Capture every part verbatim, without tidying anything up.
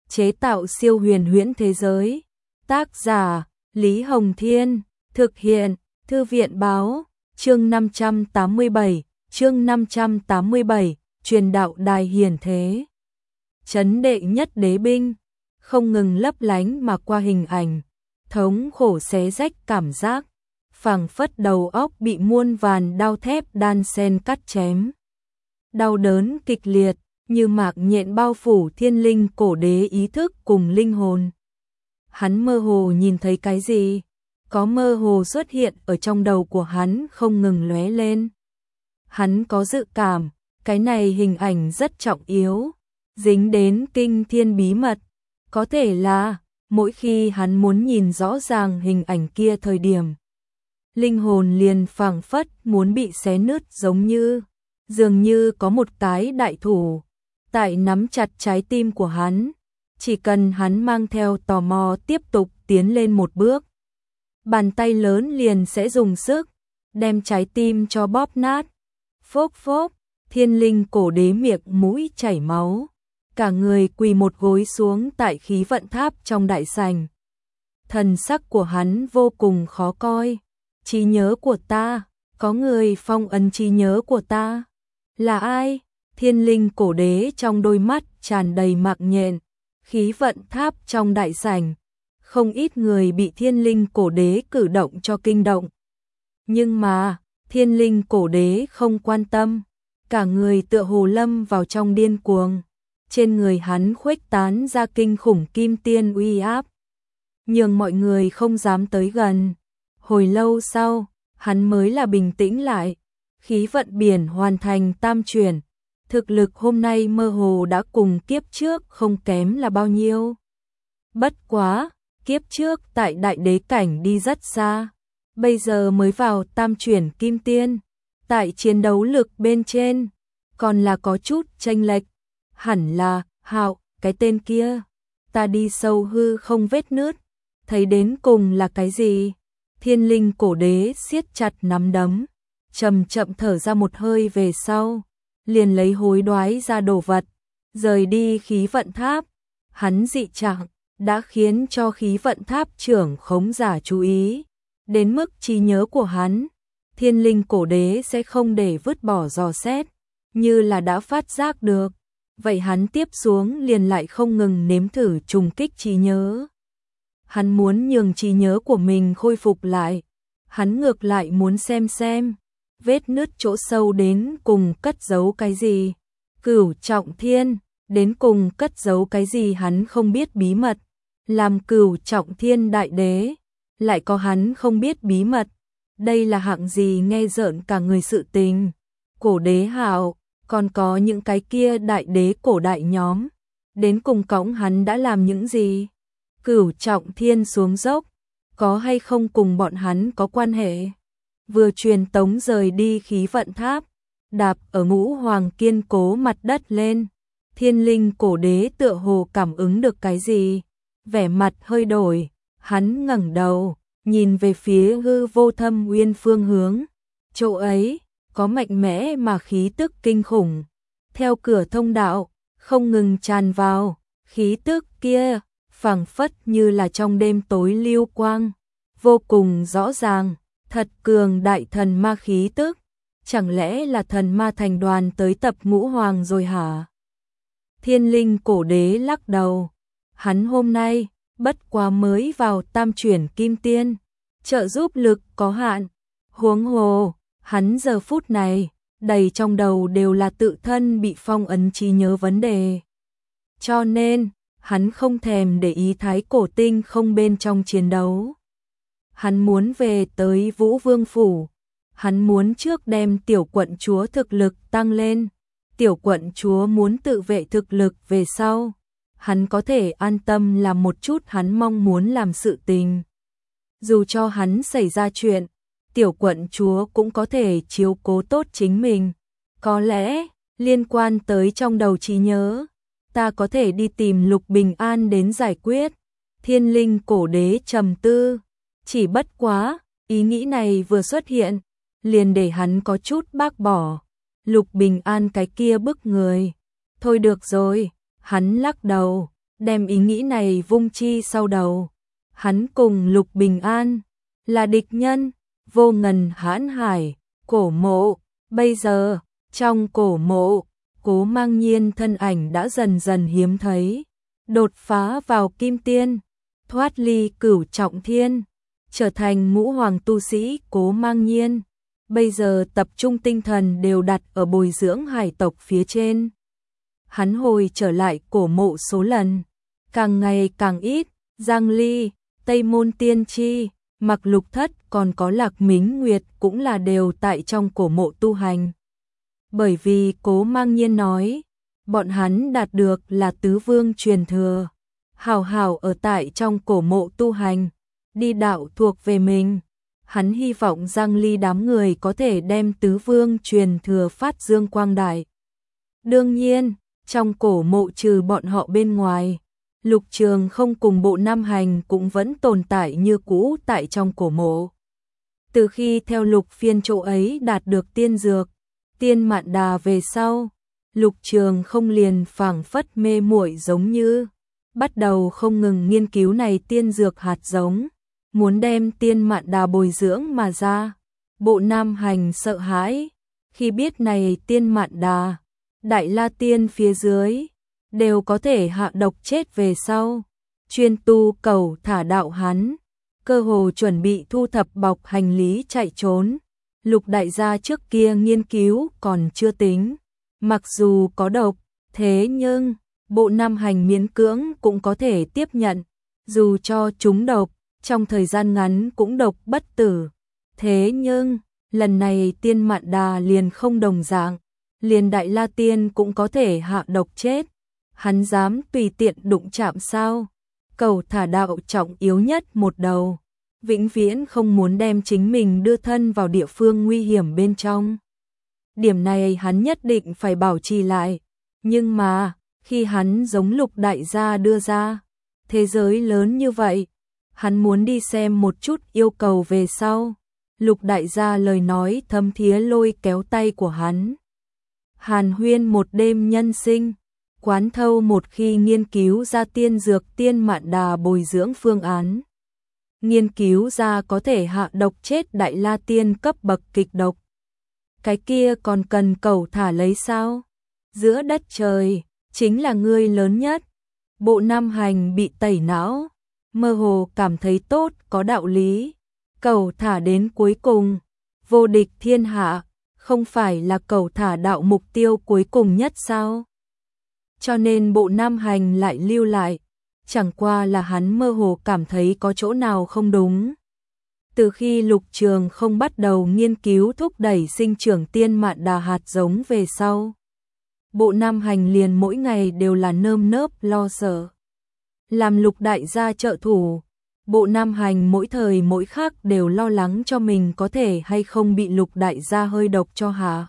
chế tạo siêu huyền huyễn thế giới. Tác giả Lý Hồng Thiên, thực hiện Thư viện Báo, chương năm trăm tám mươi bảy, chương năm trăm tám mươi bảy, truyền đạo đài hiển thế. Chấn đệ nhất đế binh, không ngừng lấp lánh mà qua hình ảnh, thống khổ xé rách cảm giác, phảng phất đầu óc bị muôn vàn đao thép đan xen cắt chém. Đau đớn kịch liệt, như mạc nhện bao phủ thiên linh cổ đế ý thức cùng linh hồn. Hắn mơ hồ nhìn thấy cái gì? Có mơ hồ xuất hiện ở trong đầu của hắn không ngừng lóe lên. Hắn có dự cảm, cái này hình ảnh rất trọng yếu, dính đến kinh thiên bí mật. Có thể là, mỗi khi hắn muốn nhìn rõ ràng hình ảnh kia thời điểm, linh hồn liền phảng phất muốn bị xé nứt, giống như, dường như có một cái đại thủ tại nắm chặt trái tim của hắn. Chỉ cần hắn mang theo tò mò tiếp tục tiến lên một bước, bàn tay lớn liền sẽ dùng sức đem trái tim cho bóp nát. Phốc phốc, thiên linh cổ đế miệng mũi chảy máu, cả người quỳ một gối xuống tại khí vận tháp trong đại sảnh. Thần sắc của hắn vô cùng khó coi. Trí nhớ của ta, có người phong ấn trí nhớ của ta. Là ai? Thiên linh cổ đế trong đôi mắt tràn đầy mạc nhện. Khí vận tháp trong đại sảnh, không ít người bị thiên linh cổ đế cử động cho kinh động. Nhưng mà, thiên linh cổ đế không quan tâm, cả người tựa hồ lâm vào trong điên cuồng. Trên người hắn khuếch tán ra kinh khủng kim tiên uy áp, nhường mọi người không dám tới gần. Hồi lâu sau, hắn mới là bình tĩnh lại. Khí vận biển hoàn thành tam chuyển, thực lực hôm nay mơ hồ đã cùng kiếp trước không kém là bao nhiêu. Bất quá, kiếp trước tại đại đế cảnh đi rất xa, bây giờ mới vào tam chuyển kim tiên, tại chiến đấu lực bên trên còn là có chút chênh lệch. Hẳn là Hạo, cái tên kia. Ta đi sâu hư không vết nứt, thấy đến cùng là cái gì? Thiên linh cổ đế siết chặt nắm đấm, chậm chậm thở ra một hơi về sau, liền lấy hối đoái ra đồ vật, rời đi khí vận tháp. Hắn dị trạng đã khiến cho khí vận tháp trưởng khống giả chú ý, đến mức trí nhớ của hắn, thiên linh cổ đế sẽ không để vứt bỏ dò xét, như là đã phát giác được. Vậy hắn tiếp xuống liền lại không ngừng nếm thử trùng kích trí nhớ. Hắn muốn nhường trí nhớ của mình khôi phục lại, hắn ngược lại muốn xem xem vết nứt chỗ sâu đến cùng cất giấu cái gì. Cửu trọng thiên đến cùng cất giấu cái gì hắn không biết bí mật. Làm cửu trọng thiên đại đế, lại có hắn không biết bí mật. Đây là hạng gì nghe rợn cả người sự tình. Cổ đế Hạo, còn có những cái kia đại đế cổ đại nhóm, đến cùng cõng hắn đã làm những gì? Cửu trọng thiên xuống dốc, có hay không cùng bọn hắn có quan hệ? Vừa truyền tống rời đi khí vận tháp, đạp ở ngũ hoàng kiên cố mặt đất lên. Thiên linh cổ đế tựa hồ cảm ứng được cái gì, vẻ mặt hơi đổi, hắn ngẩng đầu, nhìn về phía hư vô thâm uyên phương hướng. Chỗ ấy có mạnh mẽ mà khí tức kinh khủng, theo cửa thông đạo không ngừng tràn vào. Khí tức kia phảng phất như là trong đêm tối lưu quang, vô cùng rõ ràng, thật cường đại thần ma khí tức. Chẳng lẽ là thần ma thành đoàn tới tập ngũ hoàng rồi hả? Thiên linh cổ đế lắc đầu, hắn hôm nay bất quá mới vào tam chuyển kim tiên, trợ giúp lực có hạn, huống hồ hắn giờ phút này đầy trong đầu đều là tự thân bị phong ấn trí nhớ vấn đề. Cho nên, hắn không thèm để ý thái cổ tinh không bên trong chiến đấu. Hắn muốn về tới Vũ Vương Phủ. Hắn muốn trước đem tiểu quận chúa thực lực tăng lên. Tiểu quận chúa muốn tự vệ thực lực về sau. Hắn có thể an tâm làm một chút hắn mong muốn làm sự tình. Dù cho hắn xảy ra chuyện, tiểu quận chúa cũng có thể chiếu cố tốt chính mình. Có lẽ, liên quan tới trong đầu trí nhớ, ta có thể đi tìm Lục Bình An đến giải quyết. Thiên linh cổ đế trầm tư, chỉ bất quá, ý nghĩ này vừa xuất hiện, liền để hắn có chút bác bỏ. Lục Bình An cái kia bức người. Thôi được rồi, hắn lắc đầu, đem ý nghĩ này vung chi sau đầu. Hắn cùng Lục Bình An là địch nhân, Vô Ngần hãn hải, cổ mộ, bây giờ, trong cổ mộ, Cố Mang Nhiên thân ảnh đã dần dần hiếm thấy, đột phá vào kim tiên, thoát ly cửu trọng thiên, trở thành ngũ hoàng tu sĩ. Cố Mang Nhiên bây giờ tập trung tinh thần đều đặt ở bồi dưỡng hải tộc phía trên. Hắn hồi trở lại cổ mộ số lần càng ngày càng ít, Giang Ly, Tây Môn Tiên Tri, Mặc Lục Thất còn có Lạc Mính Nguyệt cũng là đều tại trong cổ mộ tu hành. Bởi vì Cố Mang Nhiên nói, bọn hắn đạt được là tứ vương truyền thừa, hào hào ở tại trong cổ mộ tu hành, đi đạo thuộc về mình. Hắn hy vọng Giang Ly đám người có thể đem tứ vương truyền thừa phát dương quang đại. Đương nhiên, trong cổ mộ trừ bọn họ bên ngoài, Lục Trường không cùng Bộ Nam Hành cũng vẫn tồn tại như cũ tại trong cổ mộ. Từ khi theo Lục Phiên chỗ ấy đạt được tiên dược, tiên mạn đà về sau, Lục Trường không liền phảng phất mê muội giống như, bắt đầu không ngừng nghiên cứu này tiên dược hạt giống, muốn đem tiên mạn đà bồi dưỡng mà ra. Bộ Nam Hành sợ hãi, khi biết này tiên mạn đà, Đại La Tiên phía dưới, đều có thể hạ độc chết về sau, chuyên tu cầu thả đạo hắn, cơ hồ chuẩn bị thu thập bọc hành lý chạy trốn. Lục đại gia trước kia nghiên cứu còn chưa tính, mặc dù có độc, thế nhưng Bộ Nam Hành miễn cưỡng cũng có thể tiếp nhận, dù cho chúng độc, trong thời gian ngắn cũng độc bất tử. Thế nhưng, lần này tiên mạn đà liền không đồng dạng, liền Đại La Tiên cũng có thể hạ độc chết. Hắn dám tùy tiện đụng chạm sao? Cầu thả đạo trọng yếu nhất một đầu, vĩnh viễn không muốn đem chính mình đưa thân vào địa phương nguy hiểm bên trong. Điểm này hắn nhất định phải bảo trì lại. Nhưng mà, khi hắn giống Lục đại gia đưa ra, thế giới lớn như vậy, hắn muốn đi xem một chút yêu cầu về sau. Lục đại gia lời nói thâm thía lôi kéo tay của hắn. Hàn huyên một đêm nhân sinh, quán thâu một khi nghiên cứu ra tiên dược tiên mạn đà bồi dưỡng phương án. Nghiên cứu ra có thể hạ độc chết Đại La Tiên cấp bậc kịch độc. Cái kia còn cần cầu thả lấy sao? Giữa đất trời, chính là ngươi lớn nhất. Bộ Nam Hành bị tẩy não, mơ hồ cảm thấy tốt, có đạo lý. Cầu thả đến cuối cùng, vô địch thiên hạ, không phải là cầu thả đạo mục tiêu cuối cùng nhất sao? Cho nên Bộ Nam Hành lại lưu lại, chẳng qua là hắn mơ hồ cảm thấy có chỗ nào không đúng. Từ khi Lục Trường không bắt đầu nghiên cứu thúc đẩy sinh trưởng tiên mạn đà hạt giống về sau, Bộ Nam Hành liền mỗi ngày đều là nơm nớp lo sợ. Làm Lục đại gia trợ thủ, Bộ Nam Hành mỗi thời mỗi khắc đều lo lắng cho mình có thể hay không bị Lục đại gia hơi độc cho hạ.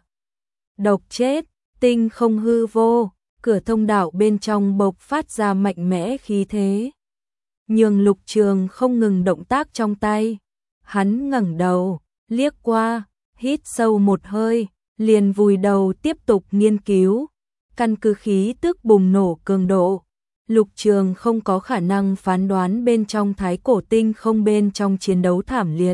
Độc chết, tinh không hư vô, cửa thông đạo bên trong bộc phát ra mạnh mẽ khí thế. Nhưng Lục Trường không ngừng động tác trong tay. Hắn ngẩng đầu, liếc qua, hít sâu một hơi, liền vùi đầu tiếp tục nghiên cứu. Căn cứ khí tức bùng nổ cường độ, Lục Trường không có khả năng phán đoán bên trong thái cổ tinh không bên trong chiến đấu thảm liệt.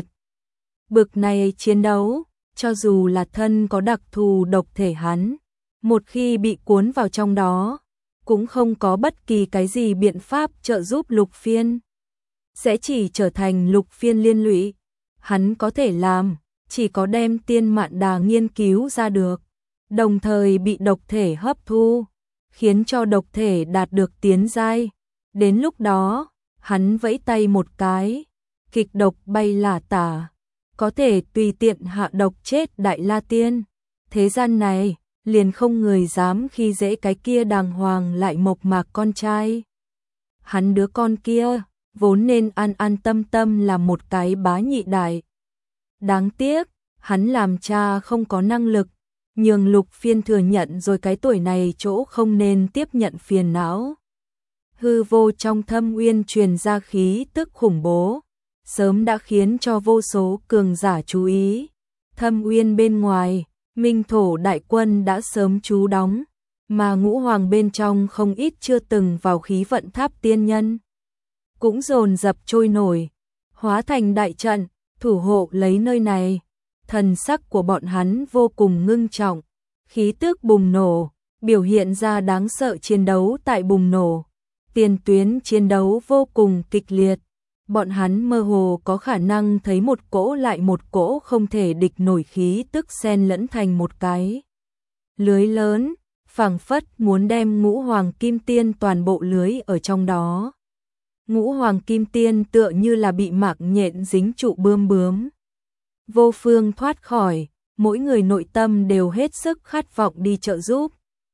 Bực này chiến đấu, cho dù là thân có đặc thù độc thể hắn, một khi bị cuốn vào trong đó, cũng không có bất kỳ cái gì biện pháp trợ giúp Lục Phiên. Sẽ chỉ trở thành Lục Phiên liên lụy. Hắn có thể làm, chỉ có đem tiên mạn đà nghiên cứu ra được, đồng thời bị độc thể hấp thu, khiến cho độc thể đạt được tiến giai. Đến lúc đó, hắn vẫy tay một cái, kịch độc bay lả tả, có thể tùy tiện hạ độc chết Đại La Tiên. Thế gian này, liền không người dám khi dễ cái kia đàng hoàng lại mộc mạc con trai. Hắn đứa con kia, vốn nên an an tâm tâm là một cái bá nhị đại. Đáng tiếc, hắn làm cha không có năng lực, nhường Lục Phiên thừa nhận rồi cái tuổi này chỗ không nên tiếp nhận phiền não. Hư vô trong thâm uyên truyền ra khí tức khủng bố, sớm đã khiến cho vô số cường giả chú ý. Thâm uyên bên ngoài, Minh Thổ đại quân đã sớm trú đóng, mà ngũ hoàng bên trong không ít chưa từng vào khí vận tháp tiên nhân. Cũng dồn dập trôi nổi, hóa thành đại trận, thủ hộ lấy nơi này. Thần sắc của bọn hắn vô cùng ngưng trọng, khí tức bùng nổ, biểu hiện ra đáng sợ chiến đấu tại bùng nổ. Tiền tuyến chiến đấu vô cùng kịch liệt, bọn hắn mơ hồ có khả năng thấy một cỗ lại một cỗ không thể địch nổi khí tức xen lẫn thành một cái lưới lớn, phảng phất muốn đem ngũ hoàng kim tiên toàn bộ lưới ở trong đó. Ngũ hoàng kim tiên tựa như là bị mạc nhện dính trụ bươm bướm, vô phương thoát khỏi, mỗi người nội tâm đều hết sức khát vọng đi trợ giúp.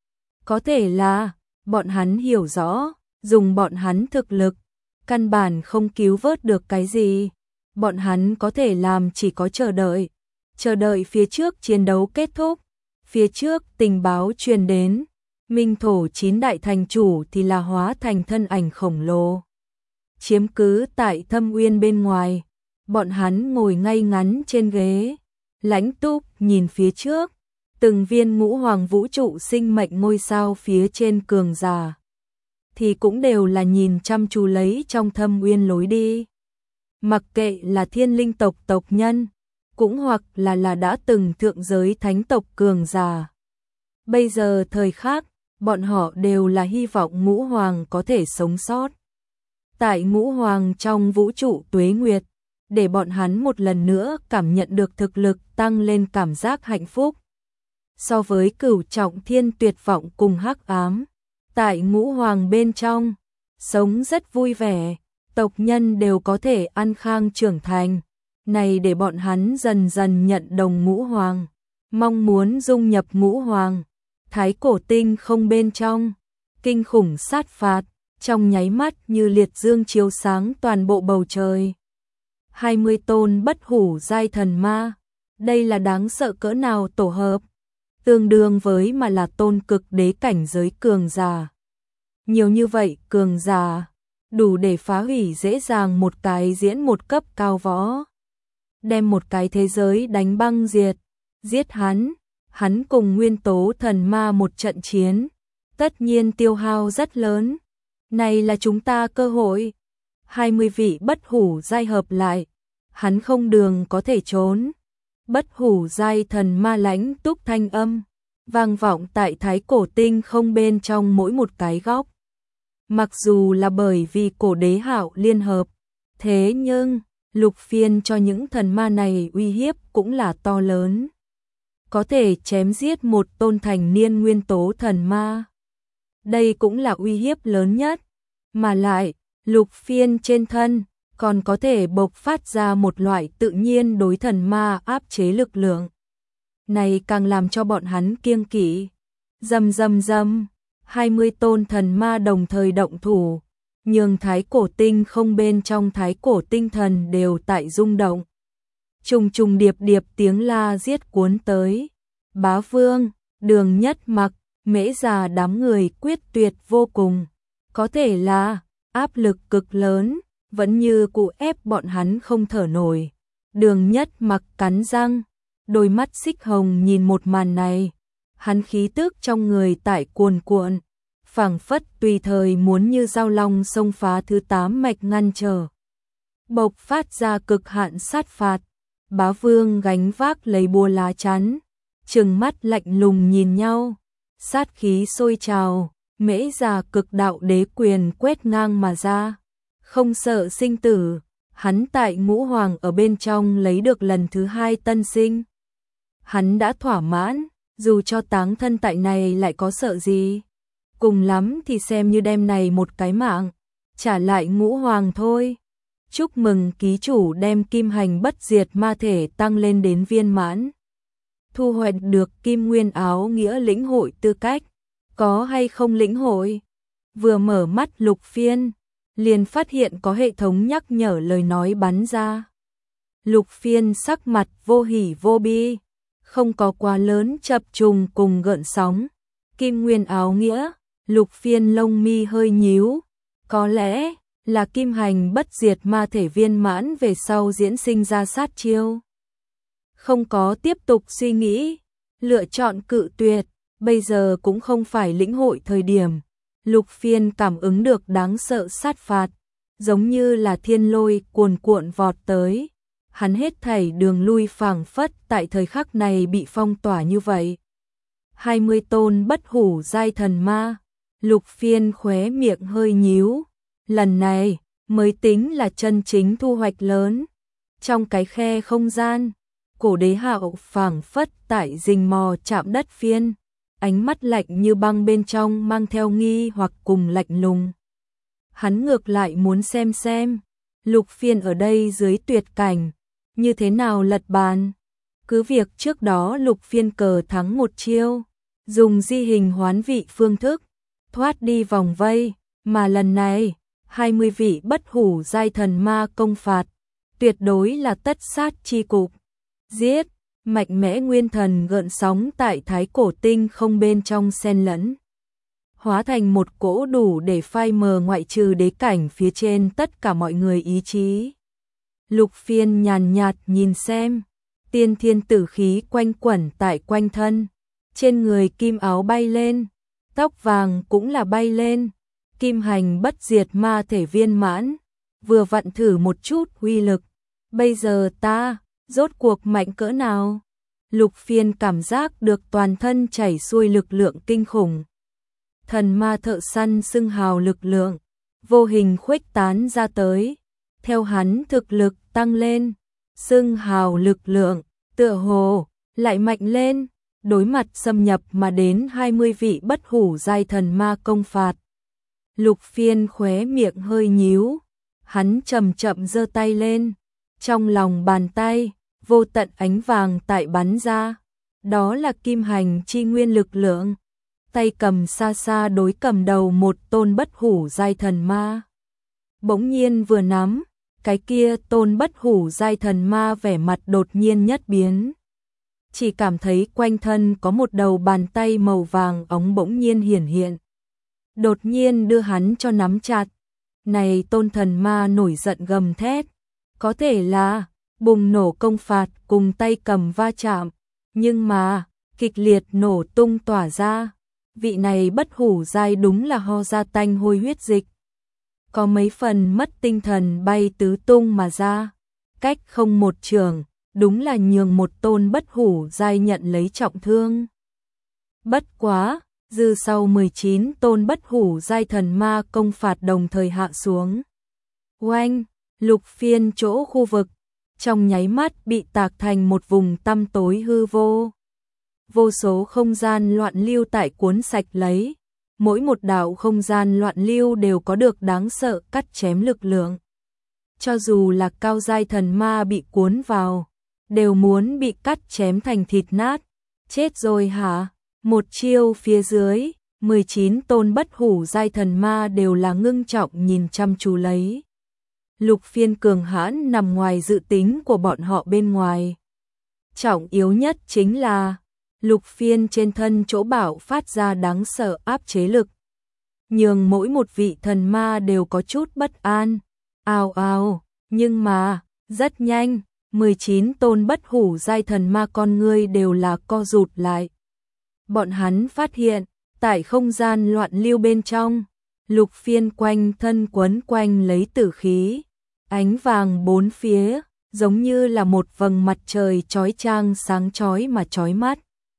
Có thể là, bọn hắn hiểu rõ, dùng bọn hắn thực lực, căn bản không cứu vớt được cái gì. Bọn hắn có thể làm chỉ có chờ đợi, chờ đợi phía trước chiến đấu kết thúc, phía trước tình báo truyền đến, Minh Thổ chín đại thành chủ thì là hóa thành thân ảnh khổng lồ. Chiếm cứ tại thâm uyên bên ngoài, bọn hắn ngồi ngay ngắn trên ghế, lãnh túc nhìn phía trước, từng viên ngũ hoàng vũ trụ sinh mệnh ngôi sao phía trên cường giả. Thì cũng đều là nhìn chăm chú lấy trong thâm uyên lối đi. Mặc kệ là thiên linh tộc tộc nhân, cũng hoặc là là đã từng thượng giới thánh tộc cường giả. Bây giờ thời khác, bọn họ đều là hy vọng ngũ hoàng có thể sống sót. Tại ngũ hoàng trong vũ trụ tuế nguyệt, để bọn hắn một lần nữa cảm nhận được thực lực tăng lên cảm giác hạnh phúc. So với cửu trọng thiên tuyệt vọng cùng hắc ám, tại ngũ hoàng bên trong, sống rất vui vẻ, tộc nhân đều có thể an khang trưởng thành. Này để bọn hắn dần dần nhận đồng ngũ hoàng, mong muốn dung nhập ngũ hoàng. Thái cổ tinh không bên trong, kinh khủng sát phạt, trong nháy mắt như liệt dương chiếu sáng toàn bộ bầu trời. hai mươi tôn bất hủ giai thần ma, đây là đáng sợ cỡ nào tổ hợp, tương đương với mà là tôn cực đế cảnh giới cường giả. Nhiều như vậy cường giả, đủ để phá hủy dễ dàng một cái diễn một cấp cao võ. Đem một cái thế giới đánh băng diệt, giết hắn, hắn cùng nguyên tố thần ma một trận chiến, tất nhiên tiêu hao rất lớn. Này là chúng ta cơ hội. hai mươi vị bất hủ giai hợp lại, hắn không đường có thể trốn. Bất hủ giai thần ma lãnh túc thanh âm, vang vọng tại thái cổ tinh không bên trong mỗi một cái góc. Mặc dù là bởi vì cổ đế hạo liên hợp, thế nhưng lục phiên cho những thần ma này uy hiếp cũng là to lớn. Có thể chém giết một tôn thành niên nguyên tố thần ma. Đây cũng là uy hiếp lớn nhất. Mà lại, lục phiên trên thân, còn có thể bộc phát ra một loại tự nhiên đối thần ma áp chế lực lượng. Này càng làm cho bọn hắn kiêng kỵ. Dầm dầm dầm, hai mươi tôn thần ma đồng thời động thủ, nhường thái cổ tinh không bên trong thái cổ tinh thần đều tại rung động. Trùng trùng điệp điệp tiếng la giết cuốn tới. Bá Vương, Đường Nhất Mặc, Mễ Già đám người quyết tuyệt vô cùng. Có thể là áp lực cực lớn, vẫn như cụ ép bọn hắn không thở nổi. Đường Nhất Mặc cắn răng, đôi mắt xích hồng nhìn một màn này. Hắn khí tức trong người tại cuồn cuộn, phảng phất tùy thời muốn như dao long xông phá thứ tám mạch ngăn trở. Bộc phát ra cực hạn sát phạt. Bá Vương gánh vác lấy búa lá chắn, trừng mắt lạnh lùng nhìn nhau, sát khí sôi trào. Mễ Già cực đạo đế quyền quét ngang mà ra, không sợ sinh tử, hắn tại ngũ hoàng ở bên trong lấy được lần thứ hai tân sinh. Hắn đã thỏa mãn, dù cho táng thân tại này lại có sợ gì, cùng lắm thì xem như đem này một cái mạng, trả lại ngũ hoàng thôi. Chúc mừng ký chủ đem kim hành bất diệt ma thể tăng lên đến viên mãn. Thu hoạch được kim nguyên áo nghĩa lĩnh hội tư cách. Có hay không lĩnh hội? Vừa mở mắt lục phiên, liền phát hiện có hệ thống nhắc nhở lời nói bắn ra. Lục phiên sắc mặt vô hỉ vô bi, không có quá lớn chập trùng cùng gợn sóng. Kim nguyên áo nghĩa, lục phiên lông mi hơi nhíu. Có lẽ là kim hành bất diệt ma thể viên mãn về sau diễn sinh ra sát chiêu. Không có tiếp tục suy nghĩ, lựa chọn cự tuyệt. bây giờ cũng không phải lĩnh hội thời điểm. Lục Phiên cảm ứng được đáng sợ sát phạt, giống như là thiên lôi cuồn cuộn vọt tới. Hắn hết thảy đường lui phảng phất tại thời khắc này bị phong tỏa như vậy. hai mươi tôn bất hủ giai thần ma, Lục Phiên khóe miệng hơi nhíu. Lần này mới tính là chân chính thu hoạch lớn. Trong cái khe không gian, Cổ Đế Hạo phảng phất tại rình mò chạm đất phiên, ánh mắt lạnh như băng bên trong mang theo nghi hoặc cùng lạnh lùng. Hắn ngược lại muốn xem xem, Lục Phiên ở đây dưới tuyệt cảnh, như thế nào lật bàn. Cứ việc trước đó Lục Phiên cờ thắng một chiêu, dùng di hình hoán vị phương thức, thoát đi vòng vây, mà lần này, hai mươi vị bất hủ giai thần ma công phạt, tuyệt đối là tất sát chi cục. Giết, mạnh mẽ nguyên thần gợn sóng tại thái cổ tinh không bên trong xen lẫn, hóa thành một cỗ đủ để phai mờ ngoại trừ đế cảnh phía trên tất cả mọi người ý chí. Lục Phiên nhàn nhạt nhìn xem, tiên thiên tử khí quanh quẩn tại quanh thân, trên người kim áo bay lên, tóc vàng cũng là bay lên, kim hành bất diệt ma thể viên mãn, vừa vặn thử một chút uy lực. Bây giờ ta, rốt cuộc mạnh cỡ nào? Lục Phiên cảm giác được toàn thân chảy xuôi lực lượng kinh khủng. Thần ma thợ săn xưng hào lực lượng, vô hình khuếch tán ra tới. Theo hắn thực lực tăng lên, xưng hào lực lượng, tựa hồ, lại mạnh lên. Đối mặt xâm nhập mà đến hai mươi vị bất hủ giai thần ma công phạt. Lục Phiên khóe miệng hơi nhíu, hắn chậm chậm giơ tay lên, trong lòng bàn tay, vô tận ánh vàng tại bắn ra, đó là kim hành chi nguyên lực lượng. Tay cầm xa xa đối cầm đầu một tôn bất hủ giai thần ma. Bỗng nhiên vừa nắm, cái kia tôn bất hủ giai thần ma vẻ mặt đột nhiên nhất biến. Chỉ cảm thấy quanh thân có một đầu bàn tay màu vàng óng bỗng nhiên hiển hiện. Đột nhiên đưa hắn cho nắm chặt. Này tôn thần ma nổi giận gầm thét. Có thể là bùng nổ công phạt cùng tay cầm va chạm. Nhưng mà kịch liệt nổ tung tỏa ra. Vị này bất hủ giai đúng là ho ra tanh hôi huyết dịch. Có mấy phần mất tinh thần bay tứ tung mà ra. Cách không một trường. Đúng là nhường một tôn bất hủ giai nhận lấy trọng thương. Bất quá, dư sau mười chín tôn bất hủ giai thần ma công phạt đồng thời hạ xuống. Oanh, Lục Phiên chỗ khu vực, trong nháy mắt bị tạc thành một vùng tăm tối hư vô. Vô số không gian loạn lưu tại cuốn sạch lấy, mỗi một đạo không gian loạn lưu đều có được đáng sợ cắt chém lực lượng. Cho dù là cao giai thần ma bị cuốn vào, đều muốn bị cắt chém thành thịt nát. Chết rồi hả? Một chiêu phía dưới, mười chín tôn bất hủ giai thần ma đều là ngưng trọng nhìn chăm chú lấy. Lục Phiên cường hãn nằm ngoài dự tính của bọn họ bên ngoài. Trọng yếu nhất chính là Lục Phiên trên thân chỗ bảo phát ra đáng sợ áp chế lực, nhường mỗi một vị thần ma đều có chút bất an. Ào ào, nhưng mà, rất nhanh, mười chín tôn bất hủ giai thần ma con ngươi đều là co rụt lại. Bọn hắn phát hiện, tại không gian loạn lưu bên trong, Lục Phiên quanh thân quấn quanh lấy tử khí, ánh vàng bốn phía, giống như là một vầng mặt trời chói chang sáng chói mà chói mắt.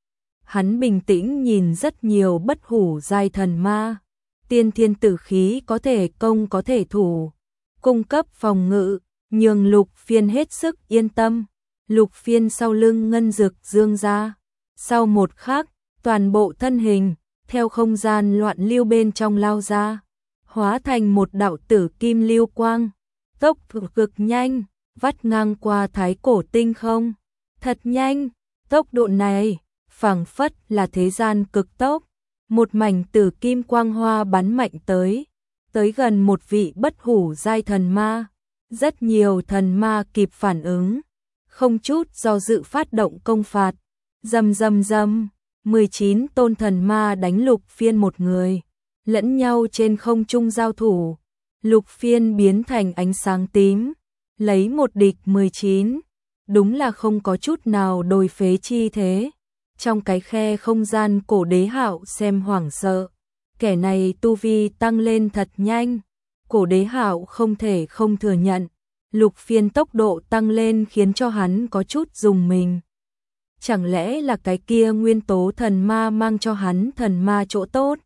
Hắn bình tĩnh nhìn rất nhiều bất hủ giai thần ma, tiên thiên tử khí có thể công có thể thủ, cung cấp phòng ngự, nhường Lục Phiên hết sức yên tâm. Lục Phiên sau lưng ngân dực dương ra, sau một khắc, toàn bộ thân hình theo không gian loạn lưu bên trong lao ra, hóa thành một đạo tử kim lưu quang, tốc cực nhanh, vắt ngang qua thái cổ tinh không. Thật nhanh, tốc độ này phảng phất là thế gian cực tốc. Một mảnh tử kim quang hoa bắn mạnh tới, tới gần một vị bất hủ giai thần ma. Rất nhiều thần ma kịp phản ứng, không chút do dự phát động công phạt. Rầm rầm rầm, mười chín tôn thần ma đánh Lục Phiên một người, lẫn nhau trên không trung giao thủ. Lục Phiên biến thành ánh sáng tím, lấy một địch mười chín, đúng là không có chút nào đồi phế chi thế. Trong cái khe không gian Cổ Đế Hạo xem hoảng sợ, kẻ này tu vi tăng lên thật nhanh. Cổ Đế Hạo không thể không thừa nhận, Lục Phiên tốc độ tăng lên khiến cho hắn có chút rùng mình. Chẳng lẽ là cái kia nguyên tố thần ma mang cho hắn thần ma chỗ tốt?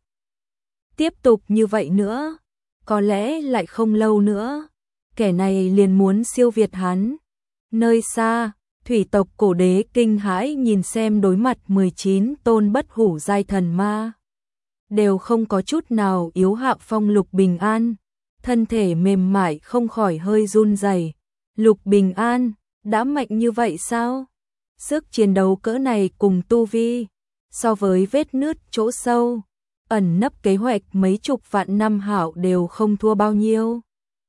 Tiếp tục như vậy nữa, có lẽ lại không lâu nữa, kẻ này liền muốn siêu việt hắn. Nơi xa, thủy tộc Cổ Đế kinh hãi nhìn xem đối mặt mười chín tôn bất hủ giai thần ma. Đều không có chút nào yếu Hạo Phong Lục Bình An, thân thể mềm mại không khỏi hơi run rẩy. Lục Bình An, đã mạnh như vậy sao? Sức chiến đấu cỡ này cùng tu vi, so với vết nứt chỗ sâu, ẩn nấp kế hoạch mấy chục vạn năm Hạo đều không thua bao nhiêu.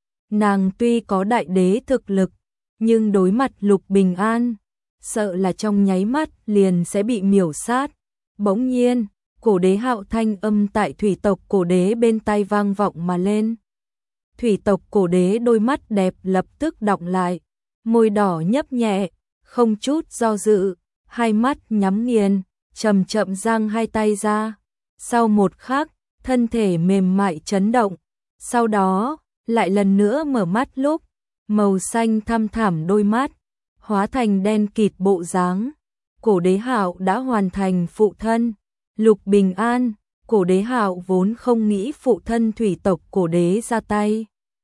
Nàng tuy có đại đế thực lực, nhưng đối mặt Lục Bình An, sợ là trong nháy mắt liền sẽ bị miểu sát. Bỗng nhiên, Cổ Đế Hạo thanh âm tại thủy tộc Cổ Đế bên tai vang vọng mà lên. Thủy tộc Cổ Đế đôi mắt đẹp lập tức đọng lại, môi đỏ nhấp nhẹ, không chút do dự, hai mắt nhắm nghiền, chậm chậm giang hai tay ra. Sau một khắc, thân thể mềm mại chấn động, sau đó, lại lần nữa mở mắt lúc, màu xanh thăm thẳm đôi mắt, hóa thành đen kịt bộ dáng. Cổ Đế Hạo đã hoàn thành phụ thân, Lục Bình An. Cổ Đế Hạo vốn không nghĩ phụ thân thủy tộc Cổ Đế ra tay.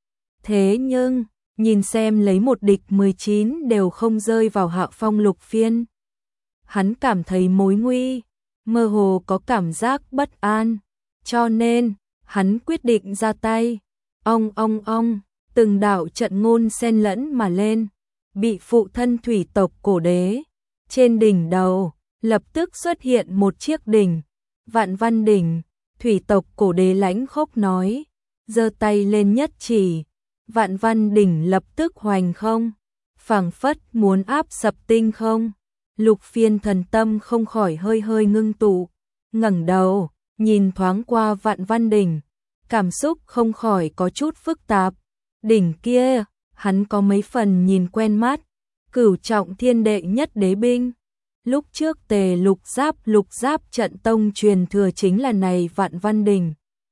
Thế nhưng, nhìn xem lấy một địch mười chín đều không rơi vào Hạo Phong Lục Phiên. Hắn cảm thấy mối nguy, mơ hồ có cảm giác bất an, cho nên, hắn quyết định ra tay. Ong ong ong, từng đạo trận ngôn xen lẫn mà lên, bị phụ thân thủy tộc Cổ Đế. Trên đỉnh đầu, lập tức xuất hiện một chiếc đỉnh, Vạn Văn Đỉnh. Thủy tộc Cổ Đế lãnh khốc nói, giơ tay lên nhất chỉ, Vạn Văn Đỉnh lập tức hoành không, phảng phất muốn áp sập tinh không. Lục Phiên thần tâm không khỏi hơi hơi ngưng tụ, ngẩng đầu, nhìn thoáng qua Vạn Văn Đỉnh, cảm xúc không khỏi có chút phức tạp. Đỉnh kia, hắn có mấy phần nhìn quen mắt, Cửu Trọng Thiên đệ nhất đế binh. Lúc trước Tề Lục Giáp Lục Giáp trận tông truyền thừa chính là này Vạn Văn Đỉnh.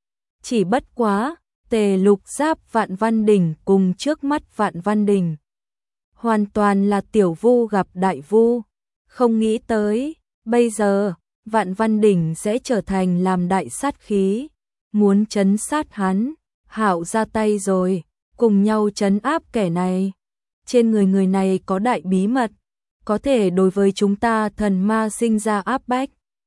Chỉ bất quá, Tề Lục Giáp Vạn Văn Đỉnh cùng trước mắt Vạn Văn Đỉnh hoàn toàn là tiểu vu gặp đại vu. Không nghĩ tới, bây giờ, Vạn Văn Đỉnh sẽ trở thành làm đại sát khí, muốn trấn sát hắn. Hạo ra tay rồi, cùng nhau trấn áp kẻ này. Trên người người này có đại bí mật, có thể đối với chúng ta thần ma sinh ra áp bách.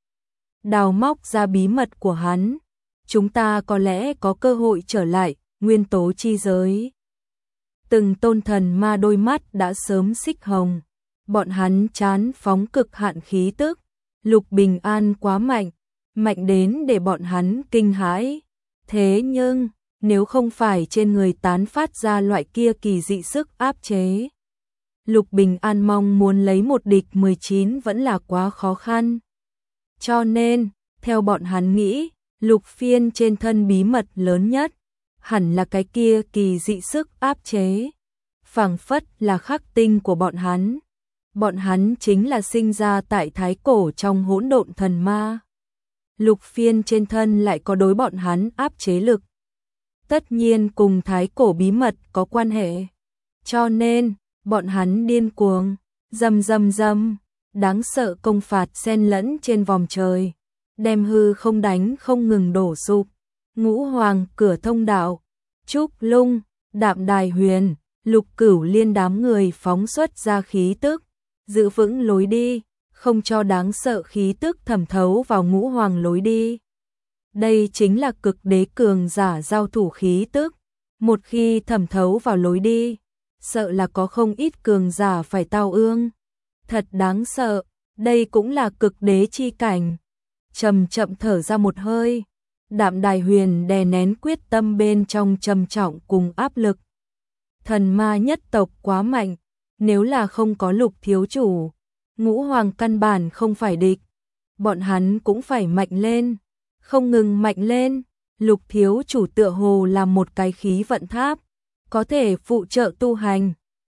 Đào móc ra bí mật của hắn, chúng ta có lẽ có cơ hội trở lại nguyên tố chi giới. Từng tôn thần ma đôi mắt đã sớm xích hồng, bọn hắn chán phóng cực hạn khí tức. Lục Bình An quá mạnh, mạnh đến để bọn hắn kinh hãi. Thế nhưng, nếu không phải trên người tán phát ra loại kia kỳ dị sức áp chế, Lục Bình An mong muốn lấy một địch mười chín vẫn là quá khó khăn. Cho nên, theo bọn hắn nghĩ, Lục Phiên trên thân bí mật lớn nhất, hẳn là cái kia kỳ dị sức áp chế. Phảng phất là khắc tinh của bọn hắn. Bọn hắn chính là sinh ra tại thái cổ trong hỗn độn thần ma. Lục Phiên trên thân lại có đối bọn hắn áp chế lực. Tất nhiên cùng thái cổ bí mật có quan hệ. Cho nên, bọn hắn điên cuồng, rầm rầm rầm, đáng sợ công phạt xen lẫn trên vòng trời, đem hư không đánh không ngừng đổ sụp. Ngũ Hoàng cửa thông đạo, Trúc Lung, Đạm Đài Huyền, Lục Cửu Liên đám người phóng xuất ra khí tức, giữ vững lối đi, không cho đáng sợ khí tức thẩm thấu vào Ngũ Hoàng lối đi. Đây chính là cực đế cường giả giao thủ khí tức, một khi thẩm thấu vào lối đi, sợ là có không ít cường giả phải tao ương. Thật đáng sợ, đây cũng là cực đế chi cảnh. Chậm chậm thở ra một hơi, Đạm Đài Huyền đè nén quyết tâm bên trong trầm trọng cùng áp lực. Thần ma nhất tộc quá mạnh, nếu là không có Lục thiếu chủ, Ngũ Hoàng căn bản không phải địch. Bọn hắn cũng phải mạnh lên, không ngừng mạnh lên. Lục thiếu chủ tựa hồ là một cái khí vận tháp, có thể phụ trợ tu hành.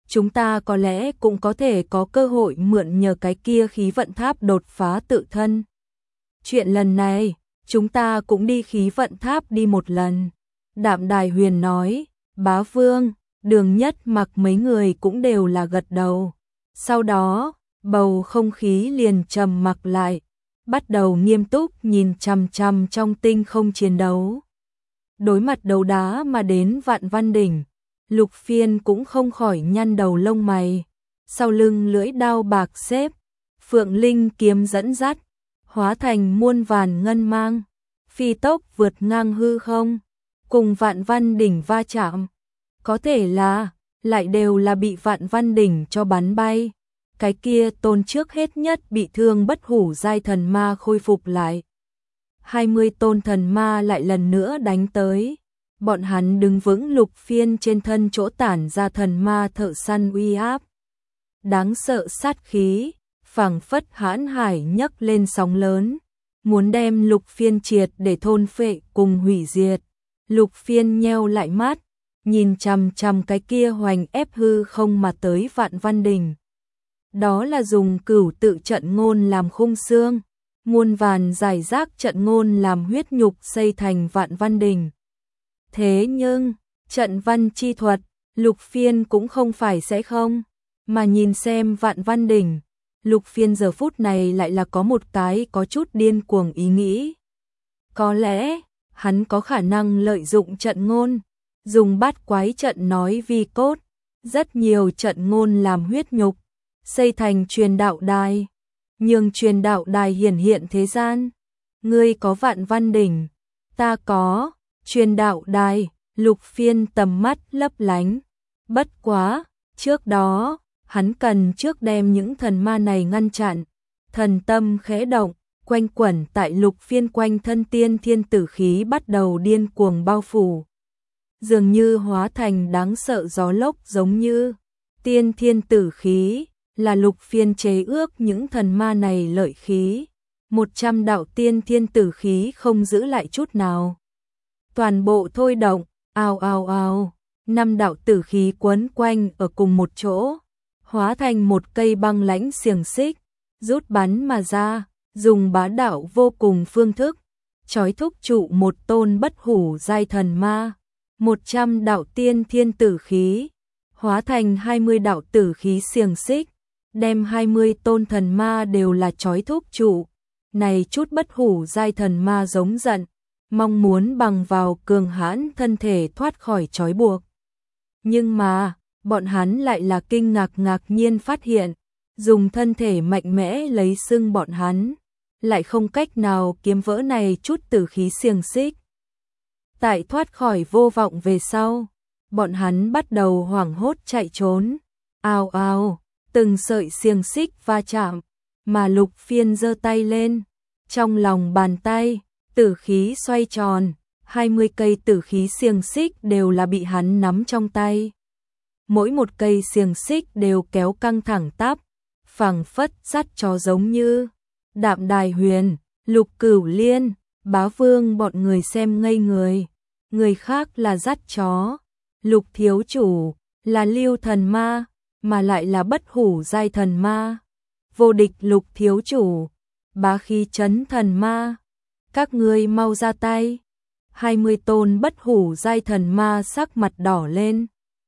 chúng ta có lẽ cũng có thể có cơ hội mượn nhờ cái kia khí vận tháp đột phá tự thân. Chuyện lần này, chúng ta cũng đi khí vận tháp đi một lần. Đạm Đài Huyền nói, Bá Vương, Đường Nhất Mặc mấy người cũng đều là gật đầu. Sau đó, bầu không khí liền trầm mặc lại, bắt đầu nghiêm túc nhìn chằm chằm trong tinh không chiến đấu. Đối mặt đấu đá mà đến Vạn Văn Đỉnh, Lục Phiên cũng không khỏi nhăn đầu lông mày. Sau lưng lưỡi đao bạc xếp, Phượng Linh kiếm dẫn dắt, hóa thành muôn vàn ngân mang, phi tốc vượt ngang hư không, cùng Vạn Văn Đỉnh va chạm. Có thể là, lại đều là bị Vạn Văn Đỉnh cho bắn bay. Cái kia tôn trước hết nhất bị thương bất hủ giai thần ma khôi phục lại. hai mươi tôn thần ma lại lần nữa đánh tới. Bọn hắn đứng vững Lục Phiên trên thân chỗ tản ra thần ma thợ săn uy áp. Đáng sợ sát khí, phảng phất hãn hải nhấc lên sóng lớn, muốn đem Lục Phiên triệt để thôn phệ cùng hủy diệt. Lục Phiên nheo lại mắt, nhìn chằm chằm cái kia hoành ép hư không mà tới Vạn Văn Đỉnh. Đó là dùng cửu tự trận ngôn làm khung xương, muôn vàn giải rác trận ngôn làm huyết nhục xây thành Vạn Văn Đỉnh. Thế nhưng, trận văn chi thuật, Lục Phiên cũng không phải sẽ không, mà nhìn xem Vạn Văn Đỉnh, Lục Phiên giờ phút này lại là có một cái có chút điên cuồng ý nghĩ. Có lẽ, hắn có khả năng lợi dụng trận ngôn, dùng bát quái trận nói vi cốt, rất nhiều trận ngôn làm huyết nhục, xây thành truyền đạo đài, nhường truyền đạo đài hiển hiện thế gian. Ngươi có Vạn Văn Đỉnh, ta có truyền đạo đài. Lục Phiên tầm mắt lấp lánh. Bất quá, trước đó, hắn cần trước đem những thần ma này ngăn chặn. Thần tâm khẽ động, quanh quẩn tại Lục Phiên quanh thân tiên thiên tử khí bắt đầu điên cuồng bao phủ. Dường như hóa thành đáng sợ gió lốc giống như. Tiên thiên tử khí là Lục Phiên chế ước những thần ma này lợi khí. Một trăm đạo tiên thiên tử khí không giữ lại chút nào. Toàn bộ thôi động, ào ào ào, năm đạo tử khí quấn quanh ở cùng một chỗ, hóa thành một cây băng lãnh xiềng xích, rút bắn mà ra, dùng bá đạo vô cùng phương thức, trói thúc trụ một tôn bất hủ giai thần ma. Một trăm đạo tiên thiên tử khí, hóa thành hai mươi đạo tử khí xiềng xích, đem hai mươi tôn thần ma đều là trói thúc trụ. Này chút bất hủ giai thần ma giống giận, mong muốn bằng vào cường hãn thân thể thoát khỏi trói buộc. Nhưng mà, bọn hắn lại là kinh ngạc ngạc nhiên phát hiện, dùng thân thể mạnh mẽ lấy xưng bọn hắn, lại không cách nào kiếm vỡ này chút tử khí xiềng xích. Tại thoát khỏi vô vọng về sau, bọn hắn bắt đầu hoảng hốt chạy trốn. Ào ào, từng sợi xiềng xích va chạm, mà Lục Phiên giơ tay lên, trong lòng bàn tay, tử khí xoay tròn, hai mươi cây tử khí xiềng xích đều là bị hắn nắm trong tay. Mỗi một cây xiềng xích đều kéo căng thẳng tắp, phẳng phất dắt chó giống như. Đạm Đài Huyền, Lục Cửu Liên, Bá Vương bọn người xem ngây người. Người khác là dắt chó, Lục thiếu chủ là lưu thần ma, mà lại là bất hủ giai thần ma. Vô địch Lục thiếu chủ, bá khí chấn thần ma. Các ngươi mau ra tay. hai mươi tôn bất hủ giai thần ma sắc mặt đỏ lên.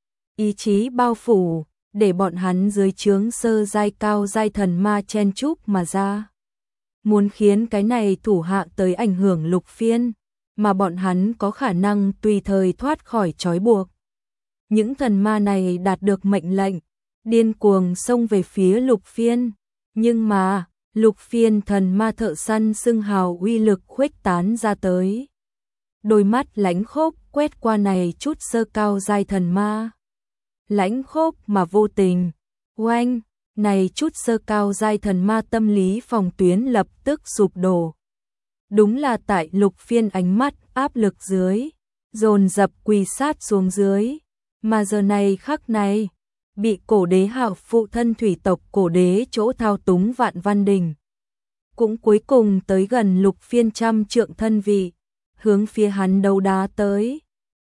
Ý chí bao phủ, để bọn hắn dưới trướng sơ giai cao giai thần ma chen chúc mà ra. Muốn khiến cái này thủ hạ tới ảnh hưởng Lục Phiên, mà bọn hắn có khả năng tùy thời thoát khỏi trói buộc. Những thần ma này đạt được mệnh lệnh, điên cuồng xông về phía Lục Phiên. Nhưng mà, Lục Phiên thần ma thợ săn xưng hào uy lực khuếch tán ra tới. Đôi mắt lãnh khốc quét qua này chút sơ cao giai thần ma. Lãnh khốc mà vô tình, oanh, này chút sơ cao giai thần ma tâm lý phòng tuyến lập tức sụp đổ. Đúng là tại Lục Phiên ánh mắt áp lực dưới, dồn dập quỳ sát xuống dưới, mà giờ này khắc này, bị cổ đế hạo phụ thân thủy tộc cổ đế chỗ thao túng Vạn Văn Đỉnh. Cũng cuối cùng tới gần Lục Phiên trăm trượng thân vị, hướng phía hắn đấu đá tới.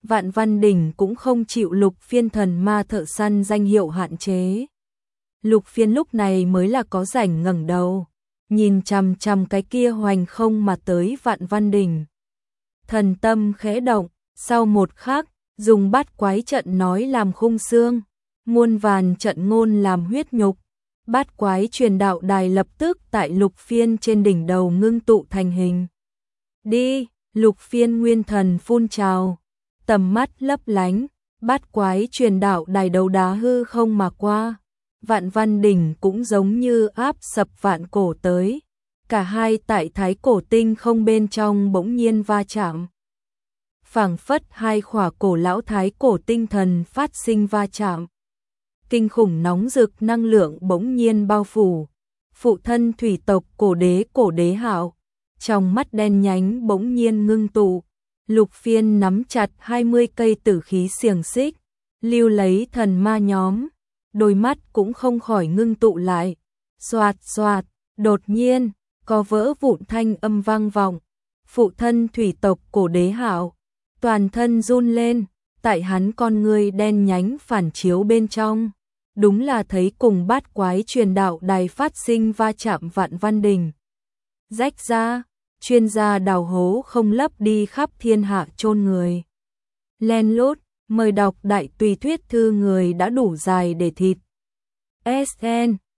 Vạn Văn Đỉnh cũng không chịu Lục Phiên thần ma thợ săn danh hiệu hạn chế. Lục Phiên lúc này mới là có rảnh ngẩng đầu, nhìn chằm chằm cái kia hoành không mà tới Vạn Văn Đỉnh. Thần tâm khẽ động, sau một khắc, dùng bát quái trận nói làm khung xương, muôn vàn trận ngôn làm huyết nhục. Bát quái truyền đạo đài lập tức tại Lục Phiên trên đỉnh đầu ngưng tụ thành hình. Đi, Lục Phiên nguyên thần phun trào, tầm mắt lấp lánh, bát quái truyền đạo đài đầu đá hư không mà qua. Vạn Văn Đỉnh cũng giống như áp sập vạn cổ tới, cả hai tại thái cổ tinh không bên trong bỗng nhiên va chạm. Phảng phất hai khỏa cổ lão thái cổ tinh thần phát sinh va chạm. Kinh khủng nóng rực năng lượng bỗng nhiên bao phủ, phụ thân thủy tộc cổ đế cổ đế hạo, trong mắt đen nhánh bỗng nhiên ngưng tụ. Lục Phiên nắm chặt hai mươi cây tử khí xiềng xích, lưu lấy thần ma nhóm, đôi mắt cũng không khỏi ngưng tụ lại. Xoạt xoạt, đột nhiên, có vỡ vụn thanh âm vang vọng. Phụ thân thủy tộc cổ đế hạo, toàn thân run lên, tại hắn con người đen nhánh phản chiếu bên trong. Đúng là thấy cùng bát quái truyền đạo đài phát sinh va chạm Vạn Văn Đỉnh. Rách ra, chuyên gia đào hố không lấp đi khắp thiên hạ chôn người. Len lút, mời đọc đại tùy thuyết thư người đã đủ dài để thịt. ét en